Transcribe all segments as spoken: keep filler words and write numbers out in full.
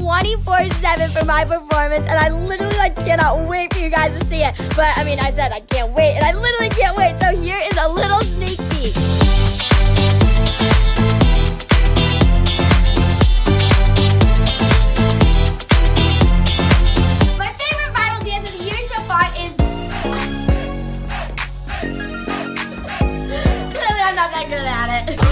twenty-four seven for my performance, and I literally like cannot wait for you guys to see it. But I mean, I said I can't wait, and I literally can't wait. So here is a little sneak peek. My favorite viral dance of the year so far is... Clearly I'm not that good at it.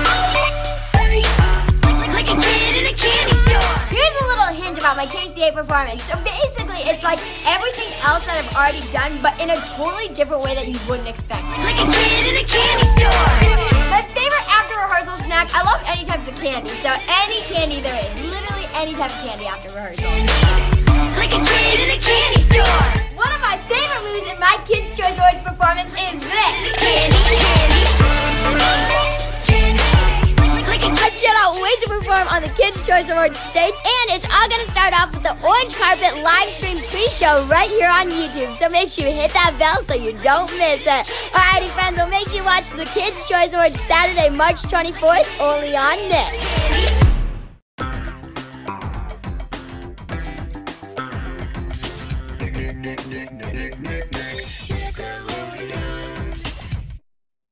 Here's a little hint about my K C A performance. So basically, it's like everything else that I've already done, but in a totally different way that you wouldn't expect. Like a kid in a candy store. My favorite after rehearsal snack, I love any types of candy. So any candy there is. Literally any type of candy after rehearsal. Like a kid in a candy store. One of my favorite moves in my Kids' Choice Awards performance is this. Candy, candy. I cannot wait to perform on the Kids' Choice Awards stage, and it's all going to start off with the Orange Carpet live stream pre-show right here on YouTube. So make sure you hit that bell so you don't miss it. Alrighty, friends, well, make sure you watch the Kids' Choice Awards Saturday, March twenty-fourth, only on Nick.